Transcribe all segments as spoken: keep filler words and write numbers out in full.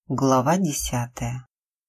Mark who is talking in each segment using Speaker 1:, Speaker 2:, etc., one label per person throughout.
Speaker 1: Глава десятая.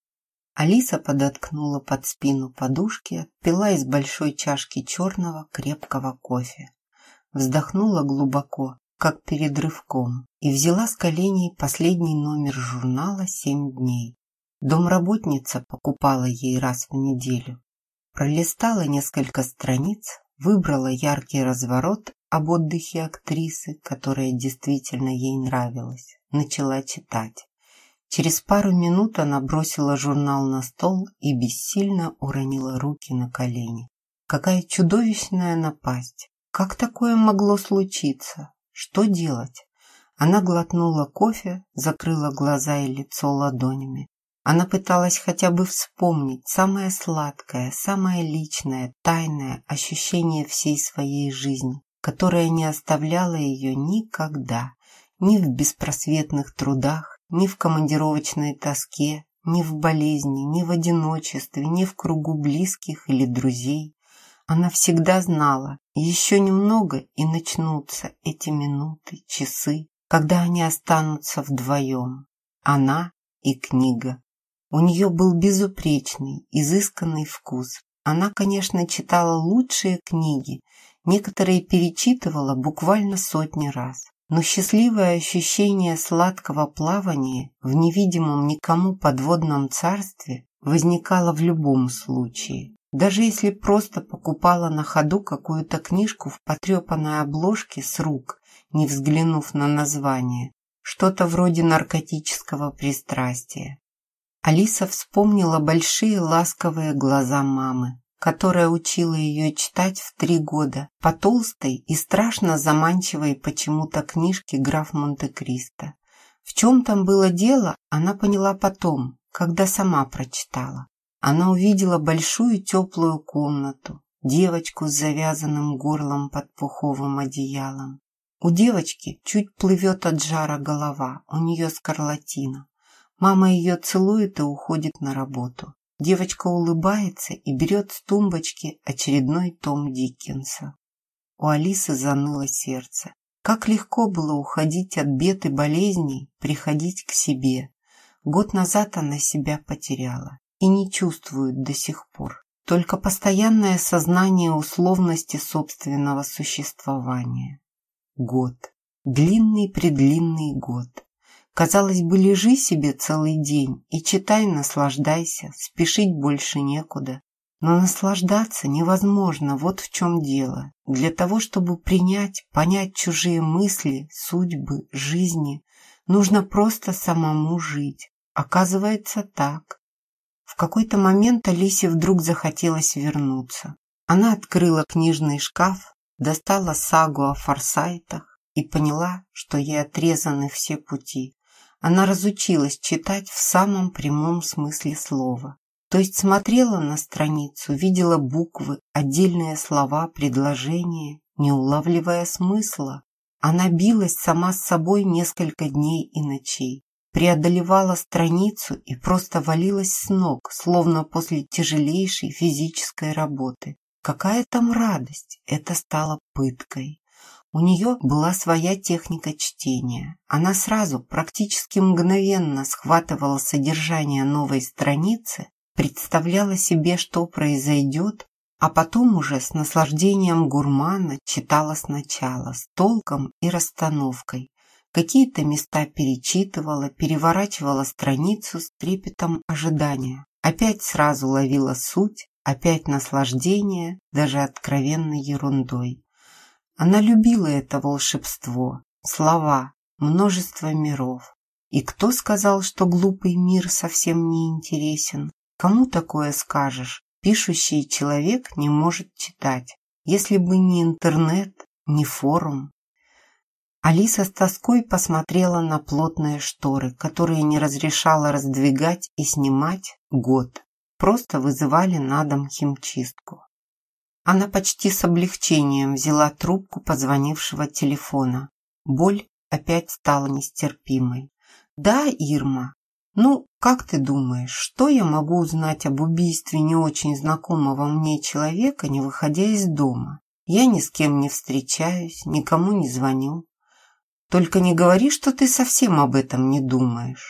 Speaker 1: Алиса подоткнула под спину подушки, отпила из большой чашки черного крепкого кофе. Вздохнула глубоко, как перед рывком, и взяла с коленей последний номер журнала «Семь дней». Домработница покупала ей раз в неделю. Пролистала несколько страниц, выбрала яркий разворот об отдыхе актрисы, которая действительно ей нравилась, начала читать. Через пару минут она бросила журнал на стол и бессильно уронила руки на колени. Какая чудовищная напасть! Как такое могло случиться? Что делать? Она глотнула кофе, закрыла глаза и лицо ладонями. Она пыталась хотя бы вспомнить самое сладкое, самое личное, тайное ощущение всей своей жизни, которое не оставляло ее никогда, ни в беспросветных трудах, ни в командировочной тоске, ни в болезни, ни в одиночестве, ни в кругу близких или друзей. Она всегда знала, еще немного и начнутся эти минуты, часы, когда они останутся вдвоем. Она и книга. У нее был безупречный, изысканный вкус. Она, конечно, читала лучшие книги, некоторые перечитывала буквально сотни раз. Но счастливое ощущение сладкого плавания в невидимом никому подводном царстве возникало в любом случае. Даже если просто покупала на ходу какую-то книжку в потрепанной обложке с рук, не взглянув на название, что-то вроде наркотического пристрастия. Алиса вспомнила большие ласковые глаза мамы, которая учила ее читать в три года по толстой и страшно заманчивой почему-то книжке «Граф Монте-Кристо». В чем там было дело, она поняла потом, когда сама прочитала. Она увидела большую теплую комнату, девочку с завязанным горлом под пуховым одеялом. У девочки чуть плывет от жара голова, у нее скарлатина. Мама ее целует и уходит на работу. Девочка улыбается и берет с тумбочки очередной том Диккенса. У Алисы заныло сердце. Как легко было уходить от бед и болезней, приходить к себе. Год назад она себя потеряла и не чувствует до сих пор. Только постоянное сознание условности собственного существования. Год. Длинный-предлинный год. Казалось бы, лежи себе целый день и читай, наслаждайся, спешить больше некуда. Но наслаждаться невозможно, вот в чем дело. Для того, чтобы принять, понять чужие мысли, судьбы, жизни, нужно просто самому жить. Оказывается, так. В какой-то момент Алисе вдруг захотелось вернуться. Она открыла книжный шкаф, достала сагу о Форсайтах и поняла, что ей отрезаны все пути. Она разучилась читать в самом прямом смысле слова. То есть смотрела на страницу, видела буквы, отдельные слова, предложения, не улавливая смысла. Она билась сама с собой несколько дней и ночей, преодолевала страницу и просто валилась с ног, словно после тяжелейшей физической работы. Какая там радость! Это стало пыткой. У нее была своя техника чтения. Она сразу, практически мгновенно схватывала содержание новой страницы, представляла себе, что произойдет, а потом уже с наслаждением гурмана читала сначала, с толком и расстановкой. Какие-то места перечитывала, переворачивала страницу с трепетом ожидания. Опять сразу ловила суть, опять наслаждение, даже откровенной ерундой. Она любила это волшебство, слова, множество миров. И кто сказал, что глупый мир совсем не интересен? Кому такое скажешь? Пишущий человек не может читать, если бы не интернет, не форум. Алиса с тоской посмотрела на плотные шторы, которые не разрешала раздвигать и снимать год, просто вызывали на дом химчистку. Она почти с облегчением взяла трубку позвонившего телефона. Боль опять стала нестерпимой. «Да, Ирма. Ну, как ты думаешь, что я могу узнать об убийстве не очень знакомого мне человека, не выходя из дома? Я ни с кем не встречаюсь, никому не звоню. Только не говори, что ты совсем об этом не думаешь».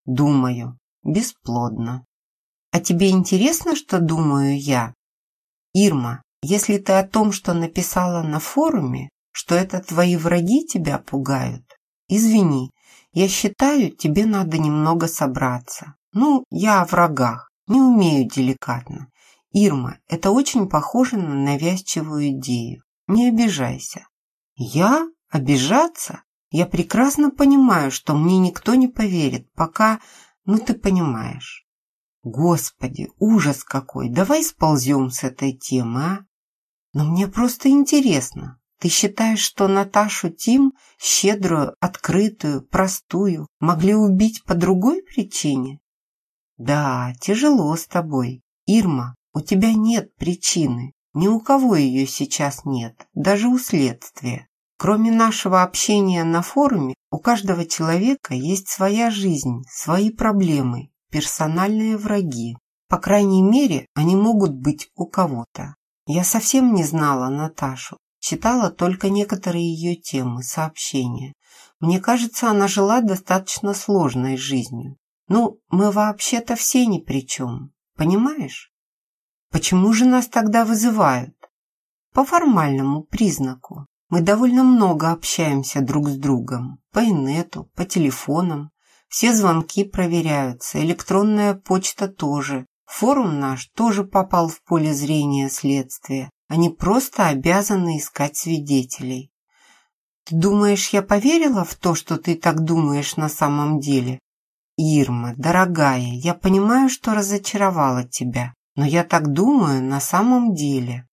Speaker 1: Думаю. Бесплодно. А тебе интересно, что думаю я? Ирма, если ты о том, что написала на форуме, что это твои враги тебя пугают, извини, я считаю, тебе надо немного собраться. Ну, я о врагах, не умею деликатно. Ирма, это очень похоже на навязчивую идею. Не обижайся. Я? Обижаться? Я прекрасно понимаю, что мне никто не поверит, пока... Ну, ты понимаешь. Господи, ужас какой! Давай сползем с этой темы, а? Но мне просто интересно. Ты считаешь, что Наташу Тим, щедрую, открытую, простую, могли убить по другой причине? Да, тяжело с тобой. Ирма, у тебя нет причины. Ни у кого ее сейчас нет, даже у следствия. Кроме нашего общения на форуме, у каждого человека есть своя жизнь, свои проблемы, персональные враги. По крайней мере, они могут быть у кого-то. Я совсем не знала Наташу, читала только некоторые ее темы, сообщения. Мне кажется, она жила достаточно сложной жизнью. Ну, мы вообще-то все ни при чем, понимаешь? Почему же нас тогда вызывают? По формальному признаку. Мы довольно много общаемся друг с другом. По инету, по телефонам. Все звонки проверяются, электронная почта тоже. Форум наш тоже попал в поле зрения следствия. Они просто обязаны искать свидетелей. Ты думаешь, я поверила в то, что ты так думаешь на самом деле? Ирма, дорогая, я понимаю, что разочаровала тебя, но я так думаю на самом деле.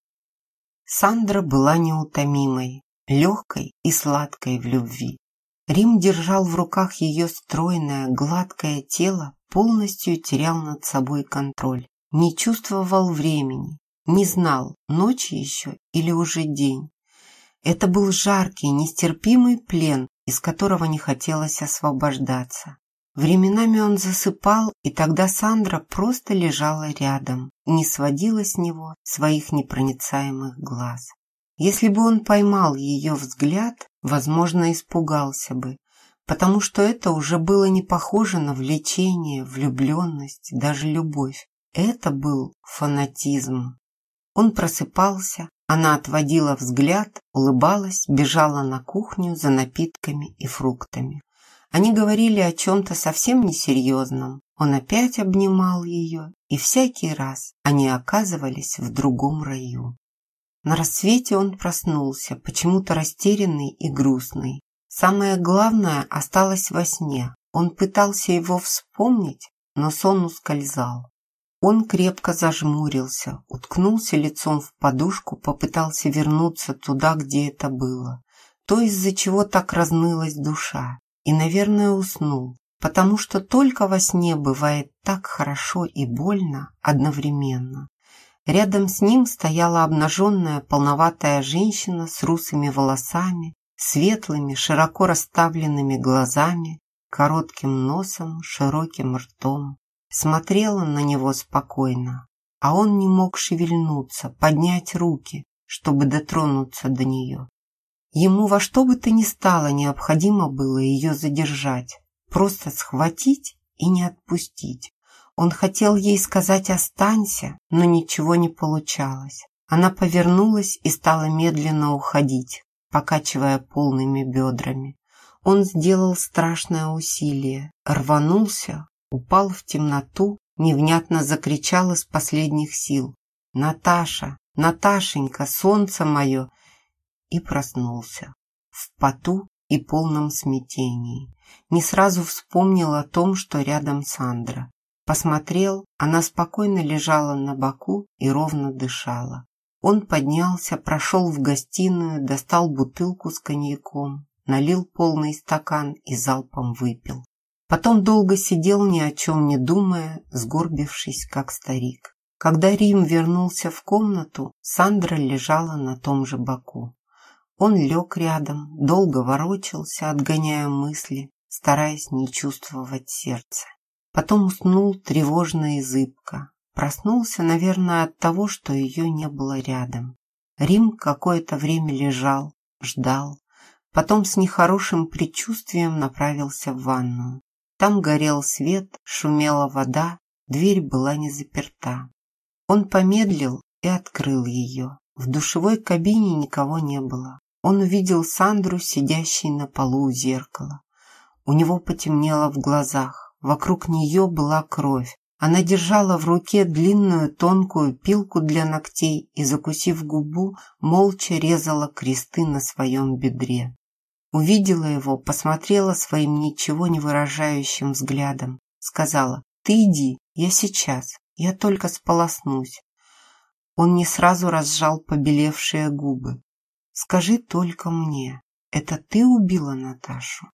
Speaker 1: Сандра была неутомимой, легкой и сладкой в любви. Рим держал в руках ее стройное, гладкое тело, полностью терял над собой контроль, не чувствовал времени, не знал, ночь еще или уже день. Это был жаркий, нестерпимый плен, из которого не хотелось освобождаться. Временами он засыпал, и тогда Сандра просто лежала рядом, не сводила с него своих непроницаемых глаз. Если бы он поймал ее взгляд, возможно, испугался бы, потому что это уже было не похоже на влечение, влюбленность, даже любовь. Это был фанатизм. Он просыпался, она отводила взгляд, улыбалась, бежала на кухню за напитками и фруктами. Они говорили о чем-то совсем несерьезном. Он опять обнимал ее, и всякий раз они оказывались в другом раю. На рассвете он проснулся, почему-то растерянный и грустный. Самое главное осталось во сне. Он пытался его вспомнить, но сон ускользал. Он крепко зажмурился, уткнулся лицом в подушку, попытался вернуться туда, где это было. То, из-за чего так разнылась душа. И, наверное, уснул, потому что только во сне бывает так хорошо и больно одновременно. Рядом с ним стояла обнаженная полноватая женщина с русыми волосами, светлыми, широко расставленными глазами, коротким носом, широким ртом. Смотрела на него спокойно, а он не мог шевельнуться, поднять руки, чтобы дотронуться до нее. Ему во что бы то ни стало необходимо было ее задержать, просто схватить и не отпустить. Он хотел ей сказать «останься», но ничего не получалось. Она повернулась и стала медленно уходить, покачивая полными бедрами. Он сделал страшное усилие, рванулся, упал в темноту, невнятно закричал из последних сил: «Наташа! Наташенька! Солнце мое!» и проснулся в поту и полном смятении. Не сразу вспомнил о том, что рядом Сандра. Посмотрел, она спокойно лежала на боку и ровно дышала. Он поднялся, прошел в гостиную, достал бутылку с коньяком, налил полный стакан и залпом выпил. Потом долго сидел, ни о чем не думая, сгорбившись, как старик. Когда Рим вернулся в комнату, Сандра лежала на том же боку. Он лег рядом, долго ворочался, отгоняя мысли, стараясь не чувствовать сердца. Потом уснул тревожно и зыбко. Проснулся, наверное, от того, что ее не было рядом. Рим какое-то время лежал, ждал. Потом с нехорошим предчувствием направился в ванную. Там горел свет, шумела вода, дверь была не заперта. Он помедлил и открыл ее. В душевой кабине никого не было. Он увидел Сандру, сидящей на полу у зеркала. У него потемнело в глазах. Вокруг нее была кровь. Она держала в руке длинную тонкую пилку для ногтей и, закусив губу, молча резала кресты на своем бедре. Увидела его, посмотрела своим ничего не выражающим взглядом. Сказала: «Ты иди, я сейчас, я только сполоснусь». Он не сразу разжал побелевшие губы. «Скажи только мне, это ты убила Наташу?»